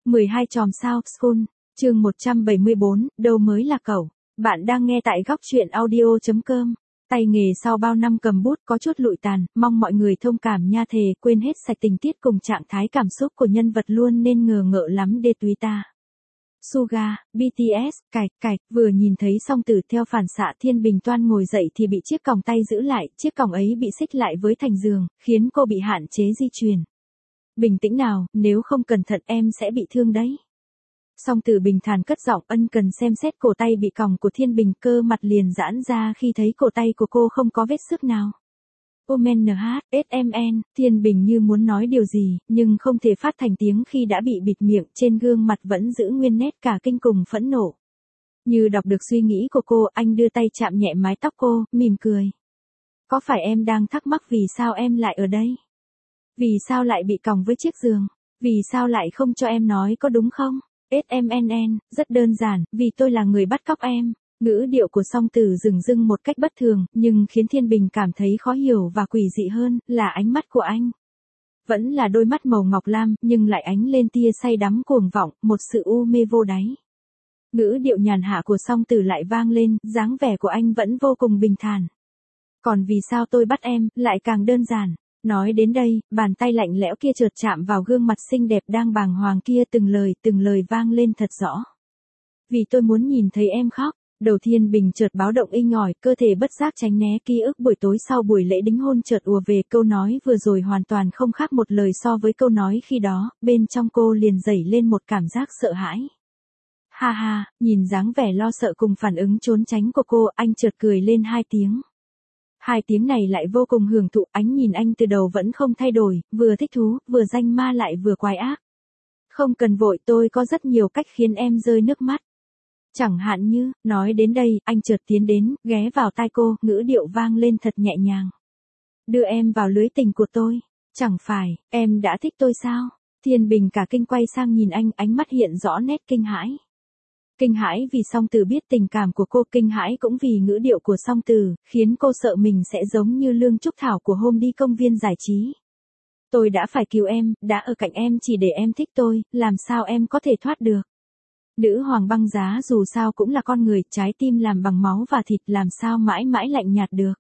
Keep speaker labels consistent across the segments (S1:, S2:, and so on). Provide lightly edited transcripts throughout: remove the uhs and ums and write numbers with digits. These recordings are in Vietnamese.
S1: 12 chòm sao School, chương 174, đâu mới là cậu. Bạn đang nghe tại góc truyện audio.com. Tay nghề sau bao năm cầm bút có chút lụi tàn, mong mọi người thông cảm nha thề, quên hết sạch tình tiết cùng trạng thái cảm xúc của nhân vật luôn nên ngờ ngợ lắm đê túy ta. Suga, BTS, cạch, vừa nhìn thấy Song Tử theo phản xạ Thiên Bình toan ngồi dậy thì bị chiếc còng tay giữ lại, chiếc còng ấy bị xích lại với thành giường, khiến cô bị hạn chế di chuyển. Bình tĩnh nào, nếu không cẩn thận em sẽ bị thương đấy. Song Tử bình thản cất giọng ân cần xem xét cổ tay bị còng của Thiên Bình, cơ mặt liền giãn ra khi thấy cổ tay của cô không có vết xước nào. SMN, Thiên Bình như muốn nói điều gì, nhưng không thể phát thành tiếng khi đã bị bịt miệng, trên gương mặt vẫn giữ nguyên nét cả kinh cùng phẫn nộ. Như đọc được suy nghĩ của cô, anh đưa tay chạm nhẹ mái tóc cô, mỉm cười. Có phải em đang thắc mắc vì sao em lại ở đây? Vì sao lại bị còng với chiếc giường? Vì sao lại không cho em nói có đúng không? SMNN, rất đơn giản, vì tôi là người bắt cóc em. Ngữ điệu của Song Tử dửng dưng một cách bất thường, nhưng khiến Thiên Bình cảm thấy khó hiểu và quỷ dị hơn, là ánh mắt của anh. Vẫn là đôi mắt màu ngọc lam, nhưng lại ánh lên tia say đắm cuồng vọng, một sự u mê vô đáy. Ngữ điệu nhàn hạ của Song Tử lại vang lên, dáng vẻ của anh vẫn vô cùng bình thản. Còn vì sao tôi bắt em, lại càng đơn giản. Nói đến đây, bàn tay lạnh lẽo kia chợt chạm vào gương mặt xinh đẹp đang bàng hoàng kia, từng lời vang lên thật rõ. Vì tôi muốn nhìn thấy em khóc. Đầu Thiên Bình chợt báo động inh ỏi, cơ thể bất giác tránh né ký ức buổi tối sau buổi lễ đính hôn chợt ùa về, câu nói vừa rồi hoàn toàn không khác một lời so với câu nói khi đó, bên trong cô liền dậy lên một cảm giác sợ hãi. Ha ha, nhìn dáng vẻ lo sợ cùng phản ứng trốn tránh của cô, anh chợt cười lên 2 tiếng. 2 tiếng này lại vô cùng hưởng thụ, ánh nhìn anh từ đầu vẫn không thay đổi, vừa thích thú, vừa danh ma lại vừa quái ác. Không cần vội, tôi có rất nhiều cách khiến em rơi nước mắt. Chẳng hạn như, nói đến đây, anh chợt tiến đến, ghé vào tai cô, ngữ điệu vang lên thật nhẹ nhàng. Đưa em vào lưới tình của tôi. Chẳng phải, em đã thích tôi sao? Thiên Bình cả kinh quay sang nhìn anh, ánh mắt hiện rõ nét kinh hãi. Kinh hãi vì Song Tử biết tình cảm của cô, kinh hãi cũng vì ngữ điệu của Song Tử, khiến cô sợ mình sẽ giống như Lương Trúc Thảo của hôm đi công viên giải trí. Tôi đã phải cứu em, đã ở cạnh em chỉ để em thích tôi, làm sao em có thể thoát được? Nữ hoàng băng giá dù sao cũng là con người, trái tim làm bằng máu và thịt, làm sao mãi mãi lạnh nhạt được.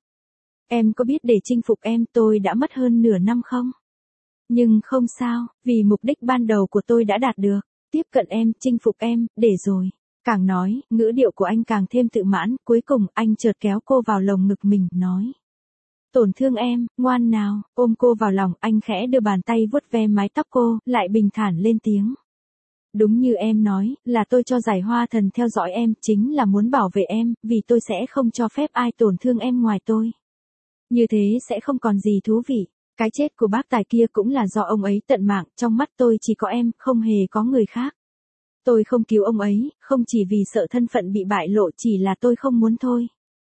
S1: Em có biết để chinh phục em tôi đã mất hơn nửa năm không? Nhưng không sao, vì mục đích ban đầu của tôi đã đạt được, tiếp cận em, chinh phục em, để rồi. Càng nói, ngữ điệu của anh càng thêm tự mãn, cuối cùng anh chợt kéo cô vào lồng ngực mình, nói. Tổn thương em, ngoan nào, ôm cô vào lòng, anh khẽ đưa bàn tay vuốt ve mái tóc cô, lại bình thản lên tiếng. Đúng như em nói, là tôi cho Giải Hoa Thần theo dõi em, chính là muốn bảo vệ em, vì tôi sẽ không cho phép ai tổn thương em ngoài tôi. Như thế sẽ không còn gì thú vị. Cái chết của bác tài kia cũng là do ông ấy tận mạng, trong mắt tôi chỉ có em, không hề có người khác. Tôi không cứu ông ấy, không chỉ vì sợ thân phận bị bại lộ, chỉ là tôi không muốn thôi.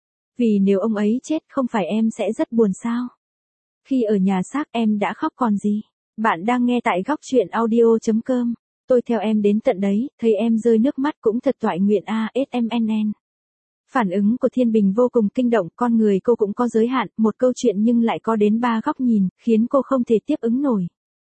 S1: Vì nếu ông ấy chết không phải em sẽ rất buồn sao? Khi ở nhà xác em đã khóc còn gì? Bạn đang nghe tại góc truyện audio.com. Tôi theo em đến tận đấy, thấy em rơi nước mắt cũng thật toại nguyện SMNN. Phản ứng của Thiên Bình vô cùng kinh động, con người cô cũng có giới hạn, một câu chuyện nhưng lại có đến 3 góc nhìn, khiến cô không thể tiếp ứng nổi.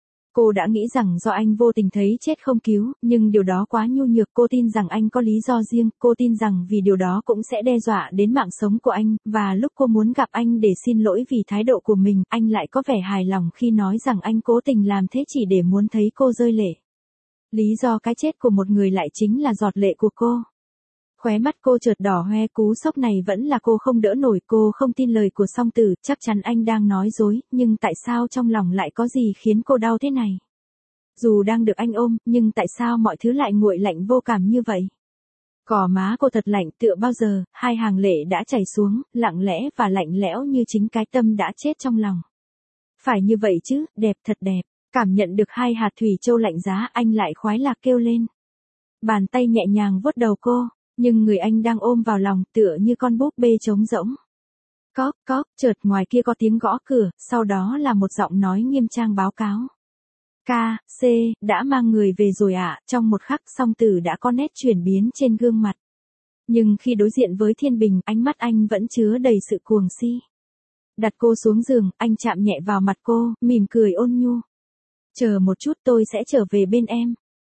S1: Cô đã nghĩ rằng do anh vô tình thấy chết không cứu, nhưng điều đó quá nhu nhược, cô tin rằng anh có lý do riêng, cô tin rằng vì điều đó cũng sẽ đe dọa đến mạng sống của anh, và lúc cô muốn gặp anh để xin lỗi vì thái độ của mình, anh lại có vẻ hài lòng khi nói rằng anh cố tình làm thế chỉ để muốn thấy cô rơi lệ. Lý do cái chết của một người lại chính là giọt lệ của cô. Khóe mắt cô chợt đỏ hoe, cú sốc này vẫn là cô không đỡ nổi, cô không tin lời của Song Tử, chắc chắn anh đang nói dối, nhưng tại sao trong lòng lại có gì khiến cô đau thế này? Dù đang được anh ôm, nhưng tại sao mọi thứ lại nguội lạnh vô cảm như vậy? Cỏ má cô thật lạnh, tựa bao giờ, 2 hàng lệ đã chảy xuống, lặng lẽ và lạnh lẽo như chính cái tâm đã chết trong lòng. Phải như vậy chứ, đẹp thật đẹp. Cảm nhận được 2 hạt thủy châu lạnh giá, anh lại khoái lạc kêu lên. Bàn tay nhẹ nhàng vuốt đầu cô, nhưng người anh đang ôm vào lòng tựa như con búp bê trống rỗng. Cóp, chợt ngoài kia có tiếng gõ cửa, sau đó là một giọng nói nghiêm trang báo cáo. C, đã mang người về rồi ạ, trong một khắc Song Tử đã có nét chuyển biến trên gương mặt. Nhưng khi đối diện với Thiên Bình, ánh mắt anh vẫn chứa đầy sự cuồng si. Đặt cô xuống giường, anh chạm nhẹ vào mặt cô, mỉm cười ôn nhu. Chờ một chút tôi sẽ trở về bên em.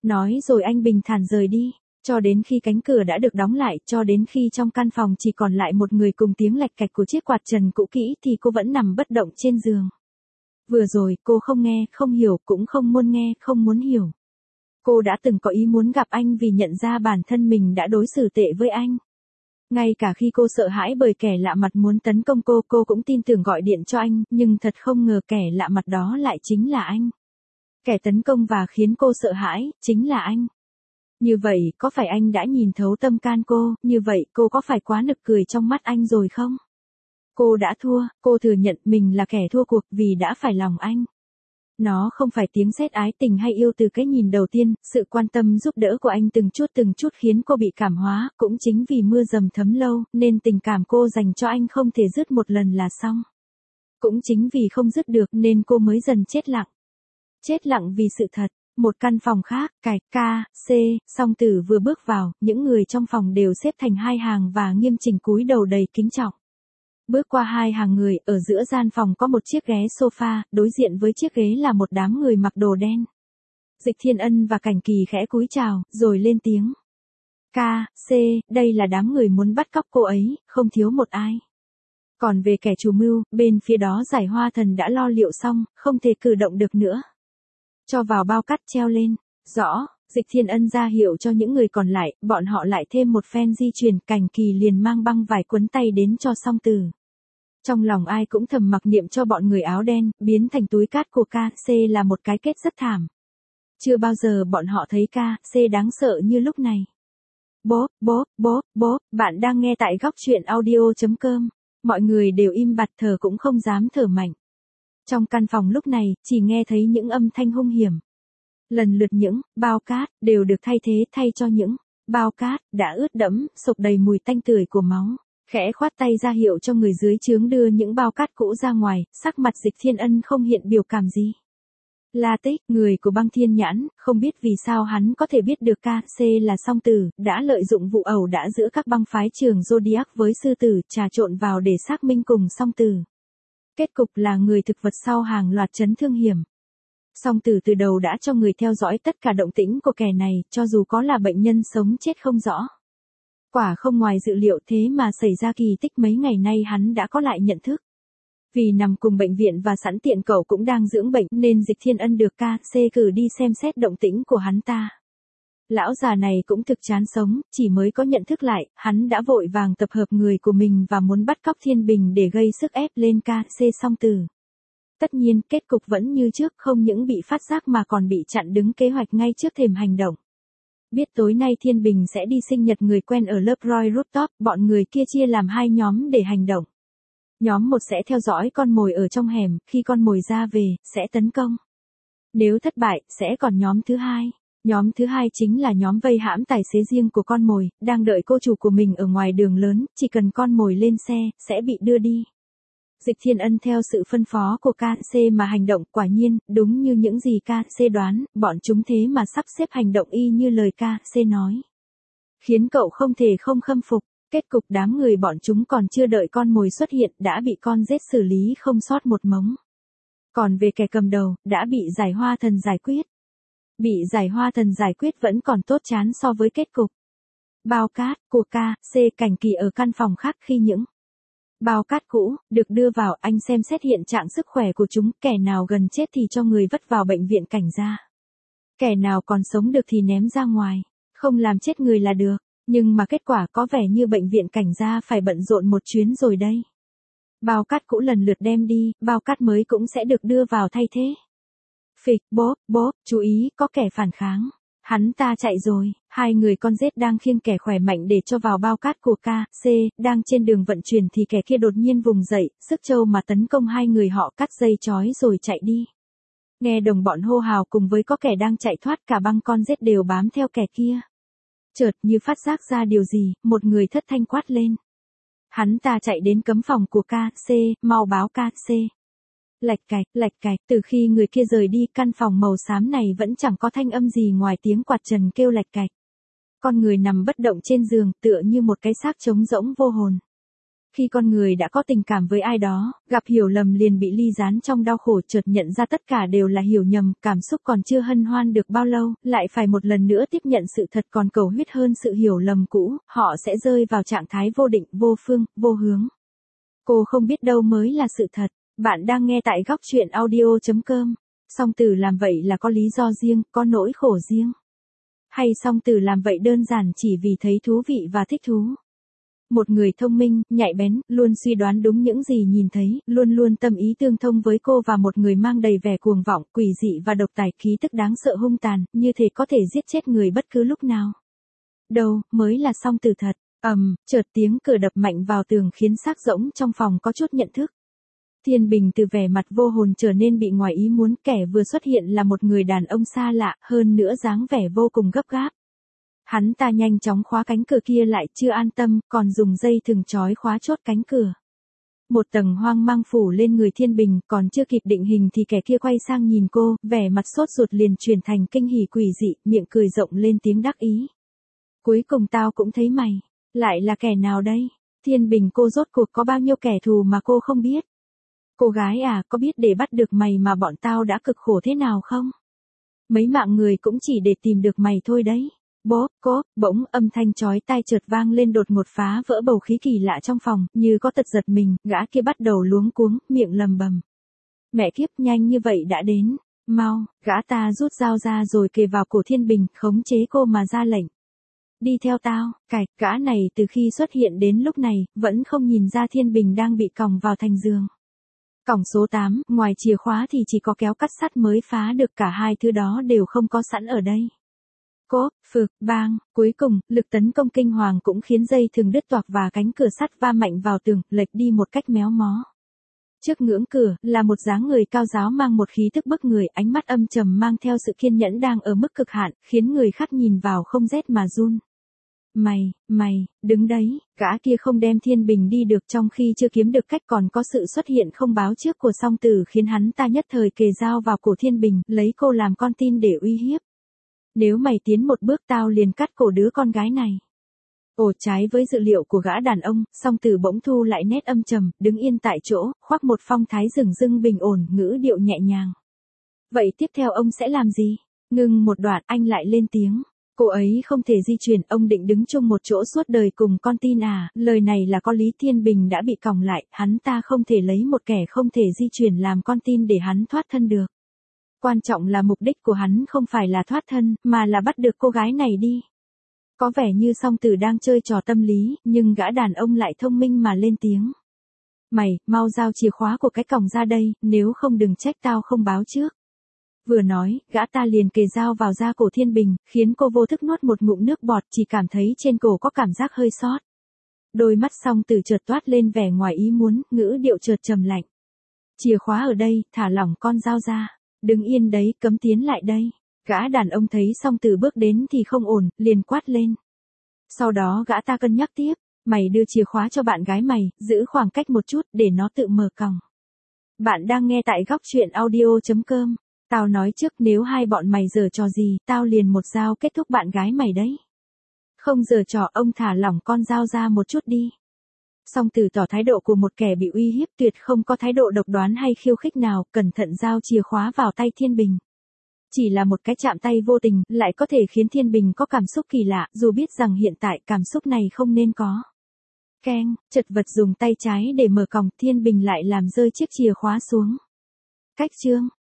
S1: Nói rồi anh bình thản rời đi, cho đến khi cánh cửa đã được đóng lại, cho đến khi trong căn phòng chỉ còn lại một người cùng tiếng lạch cạch của chiếc quạt trần cũ kỹ thì cô vẫn nằm bất động trên giường. Vừa rồi cô không nghe, không hiểu, cũng không muốn nghe, không muốn hiểu. Cô đã từng có ý muốn gặp anh vì nhận ra bản thân mình đã đối xử tệ với anh. Ngay cả khi cô sợ hãi bởi kẻ lạ mặt muốn tấn công cô cũng tin tưởng gọi điện cho anh, nhưng thật không ngờ kẻ lạ mặt đó lại chính là anh. Kẻ tấn công và khiến cô sợ hãi, chính là anh. Như vậy, có phải anh đã nhìn thấu tâm can cô, như vậy cô có phải quá nực cười trong mắt anh rồi không? Cô đã thua, cô thừa nhận mình là kẻ thua cuộc vì đã phải lòng anh. Nó không phải tiếng sét ái tình hay yêu từ cái nhìn đầu tiên, sự quan tâm giúp đỡ của anh từng chút khiến cô bị cảm hóa, cũng chính vì mưa dầm thấm lâu, nên tình cảm cô dành cho anh không thể dứt một lần là xong. Cũng chính vì không dứt được nên cô mới dần chết lặng. Chết lặng vì sự thật. Một căn phòng khác, cạch, ca, c, Song Tử vừa bước vào, những người trong phòng đều xếp thành hai hàng và nghiêm chỉnh cúi đầu đầy kính trọng. Bước qua hai hàng người, ở giữa gian phòng có một chiếc ghế sofa, đối diện với chiếc ghế là một đám người mặc đồ đen. Dịch Thiên Ân và Cảnh Kỳ khẽ cúi chào, rồi lên tiếng. Ca, c, đây là đám người muốn bắt cóc cô ấy, không thiếu một ai. Còn về kẻ chủ mưu, bên phía đó Giải Hoa Thần đã lo liệu xong, không thể cử động được nữa. Cho vào bao cát treo lên. Rõ, Dịch Thiên Ân ra hiệu cho những người còn lại, bọn họ lại thêm một phen di chuyển, Cảnh Kỳ liền mang băng vải quấn tay đến cho Song Tử. Trong lòng ai cũng thầm mặc niệm cho bọn người áo đen, biến thành túi cát của KC là một cái kết rất thảm. Chưa bao giờ bọn họ thấy KC đáng sợ như lúc này. Bố, bạn đang nghe tại góc truyện audio.com. Mọi người đều im bặt, thở cũng không dám thở mạnh. Trong căn phòng lúc này, chỉ nghe thấy những âm thanh hung hiểm. Lần lượt những bao cát đều được thay cho những bao cát đã ướt đẫm, sộc đầy mùi tanh tưởi của máu. Khẽ khoát tay ra hiệu cho người dưới trướng đưa những bao cát cũ ra ngoài, sắc mặt Dịch Thiên Ân không hiện biểu cảm gì. La Tích, người của Băng Thiên Nhãn, không biết vì sao hắn có thể biết được KC là Song Tử, đã lợi dụng vụ ẩu đả giữa các băng phái trường Zodiac với sư tử, trà trộn vào để xác minh cùng Song Tử. Kết cục là người thực vật sau hàng loạt chấn thương hiểm. Song Tử từ đầu đã cho người theo dõi tất cả động tĩnh của kẻ này, cho dù có là bệnh nhân sống chết không rõ. Quả không ngoài dự liệu, thế mà xảy ra kỳ tích, mấy ngày nay hắn đã có lại nhận thức. Vì nằm cùng bệnh viện và sẵn tiện cậu cũng đang dưỡng bệnh nên Dịch Thiên Ân được KC cử đi xem xét động tĩnh của hắn ta. Lão già này cũng thực chán sống, chỉ mới có nhận thức lại, hắn đã vội vàng tập hợp người của mình và muốn bắt cóc Thiên Bình để gây sức ép lên KC Song Tử. Tất nhiên, kết cục vẫn như trước, không những bị phát giác mà còn bị chặn đứng kế hoạch ngay trước thềm hành động. Biết tối nay Thiên Bình sẽ đi sinh nhật người quen ở lớp Roy Rooftop, bọn người kia chia làm hai nhóm để hành động. Nhóm một sẽ theo dõi con mồi ở trong hẻm, khi con mồi ra về, sẽ tấn công. Nếu thất bại, sẽ còn nhóm thứ hai. Nhóm thứ hai chính là nhóm vây hãm tài xế riêng của con mồi, đang đợi cô chủ của mình ở ngoài đường lớn, chỉ cần con mồi lên xe, sẽ bị đưa đi. Dịch Thiên Ân theo sự phân phó của KC mà hành động, quả nhiên, đúng như những gì KC đoán, bọn chúng thế mà sắp xếp hành động y như lời KC nói. Khiến cậu không thể không khâm phục, kết cục đám người bọn chúng còn chưa đợi con mồi xuất hiện, đã bị con rết xử lý không sót một mống. Còn về kẻ cầm đầu, đã bị Giải Hoa Thần giải quyết. Bị Giải Hoa Thần giải quyết vẫn còn tốt chán so với kết cục. Bao cát của KC Cảnh Kỳ ở căn phòng khác khi những bao cát cũ được đưa vào, anh xem xét hiện trạng sức khỏe của chúng, kẻ nào gần chết thì cho người vất vào bệnh viện Cảnh gia. Kẻ nào còn sống được thì ném ra ngoài, không làm chết người là được, nhưng mà kết quả có vẻ như bệnh viện Cảnh gia phải bận rộn một chuyến rồi đây. Bao cát cũ lần lượt đem đi, bao cát mới cũng sẽ được đưa vào thay thế. Phịch, bốp, chú ý, có kẻ phản kháng. Hắn ta chạy rồi, hai người con rết đang khiêng kẻ khỏe mạnh để cho vào bao cát của KC, đang trên đường vận chuyển thì kẻ kia đột nhiên vùng dậy, sức trâu mà tấn công hai người họ, cắt dây chói rồi chạy đi. Nghe đồng bọn hô hào cùng với có kẻ đang chạy thoát, cả băng con rết đều bám theo kẻ kia. Chợt như phát giác ra điều gì, một người thất thanh quát lên. Hắn ta chạy đến cấm phòng của KC, mau báo KC. Lạch cạch, từ khi người kia rời đi, căn phòng màu xám này vẫn chẳng có thanh âm gì ngoài tiếng quạt trần kêu lạch cạch. Con người nằm bất động trên giường, tựa như một cái xác trống rỗng vô hồn. Khi con người đã có tình cảm với ai đó, gặp hiểu lầm liền bị ly gián trong đau khổ, chợt nhận ra tất cả đều là hiểu nhầm, cảm xúc còn chưa hân hoan được bao lâu, lại phải một lần nữa tiếp nhận sự thật còn cầu huyết hơn sự hiểu lầm cũ, họ sẽ rơi vào trạng thái vô định, vô phương, vô hướng. Cô không biết đâu mới là sự thật. Bạn đang nghe tại góc truyện audio.com. Song Tử làm vậy là có lý do riêng, có nỗi khổ riêng. Hay Song Tử làm vậy đơn giản chỉ vì thấy thú vị và thích thú. Một người thông minh, nhạy bén, luôn suy đoán đúng những gì nhìn thấy, luôn luôn tâm ý tương thông với cô, và một người mang đầy vẻ cuồng vọng, quỷ dị và độc tài, khí tức đáng sợ hung tàn, như thể có thể giết chết người bất cứ lúc nào. Đâu mới là Song Tử thật. Chợt tiếng cửa đập mạnh vào tường khiến xác rỗng trong phòng có chút nhận thức. Thiên Bình từ vẻ mặt vô hồn trở nên bị ngoài ý muốn, kẻ vừa xuất hiện là một người đàn ông xa lạ, hơn nữa dáng vẻ vô cùng gấp gáp. Hắn ta nhanh chóng khóa cánh cửa kia lại, chưa an tâm, còn dùng dây thừng trói khóa chốt cánh cửa. Một tầng hoang mang phủ lên người Thiên Bình, còn chưa kịp định hình thì kẻ kia quay sang nhìn cô, vẻ mặt sốt ruột liền chuyển thành kinh hỉ quỷ dị, miệng cười rộng lên tiếng đắc ý. Cuối cùng tao cũng thấy mày. Lại là kẻ nào đây? Thiên Bình, cô rốt cuộc có bao nhiêu kẻ thù mà cô không biết? Cô gái à, có biết để bắt được mày mà bọn tao đã cực khổ thế nào không? Mấy mạng người cũng chỉ để tìm được mày thôi đấy. Bốp, cốp, bỗng âm thanh chói tai chợt vang lên, đột ngột phá vỡ bầu khí kỳ lạ trong phòng, như có tật giật mình, gã kia bắt đầu luống cuống, miệng lầm bầm. Mẹ kiếp, nhanh như vậy đã đến. Mau, gã ta rút dao ra rồi kề vào cổ Thiên Bình, khống chế cô mà ra lệnh. Đi theo tao. Gã này từ khi xuất hiện đến lúc này, vẫn không nhìn ra Thiên Bình đang bị còng vào thành giường. Còng số 8, ngoài chìa khóa thì chỉ có kéo cắt sắt mới phá được, cả hai thứ đó đều không có sẵn ở đây. Cốp, phực, bang, cuối cùng, lực tấn công kinh hoàng cũng khiến dây thừng đứt toạc và cánh cửa sắt va mạnh vào tường, lệch đi một cách méo mó. Trước ngưỡng cửa, là một dáng người cao ráo mang một khí tức bức người, ánh mắt âm trầm mang theo sự kiên nhẫn đang ở mức cực hạn, khiến người khác nhìn vào không rét mà run. Mày, đứng đấy, gã kia không đem Thiên Bình đi được trong khi chưa kiếm được cách, còn có sự xuất hiện không báo trước của Song Tử khiến hắn ta nhất thời kề dao vào cổ Thiên Bình, lấy cô làm con tin để uy hiếp. Nếu mày tiến một bước tao liền cắt cổ đứa con gái này. Ồ, trái với dự liệu của gã đàn ông, Song Tử bỗng thu lại nét âm trầm, đứng yên tại chỗ, khoác một phong thái rừng rưng bình ổn, ngữ điệu nhẹ nhàng. Vậy tiếp theo ông sẽ làm gì? Ngừng một đoạn, anh lại lên tiếng. Cô ấy không thể di chuyển, ông định đứng chung một chỗ suốt đời cùng con tin à? Lời này là có lý. Thiên Bình đã bị còng lại, hắn ta không thể lấy một kẻ không thể di chuyển làm con tin để hắn thoát thân được. Quan trọng là mục đích của hắn không phải là thoát thân, mà là bắt được cô gái này đi. Có vẻ như Song Tử đang chơi trò tâm lý, nhưng gã đàn ông lại thông minh mà lên tiếng. Mày, mau giao chìa khóa của cái còng ra đây, nếu không đừng trách tao không báo trước. Vừa nói, gã ta liền kề dao vào da cổ Thiên Bình, khiến cô vô thức nuốt một ngụm nước bọt, chỉ cảm thấy trên cổ có cảm giác hơi xót. Đôi mắt Song Tử chợt toát lên vẻ ngoài ý muốn, ngữ điệu chợt trầm lạnh. Chìa khóa ở đây, thả lỏng con dao ra. Đứng yên đấy, cấm tiến lại đây. Gã đàn ông thấy Song Tử bước đến thì không ổn, liền quát lên. Sau đó gã ta cân nhắc tiếp. Mày đưa chìa khóa cho bạn gái mày, giữ khoảng cách một chút để nó tự mở còng. Bạn đang nghe tại góc truyện audio.com. Tao nói trước, nếu hai bọn mày giở trò gì, tao liền một dao kết thúc bạn gái mày đấy. Không giở trò, ông thả lỏng con dao ra một chút đi. Song Tử tỏ thái độ của một kẻ bị uy hiếp, tuyệt không có thái độ độc đoán hay khiêu khích nào, cẩn thận giao chìa khóa vào tay Thiên Bình. Chỉ là một cái chạm tay vô tình, lại có thể khiến Thiên Bình có cảm xúc kỳ lạ, dù biết rằng hiện tại cảm xúc này không nên có. Keng, chật vật dùng tay trái để mở còng, Thiên Bình lại làm rơi chiếc chìa khóa xuống. Cách chương.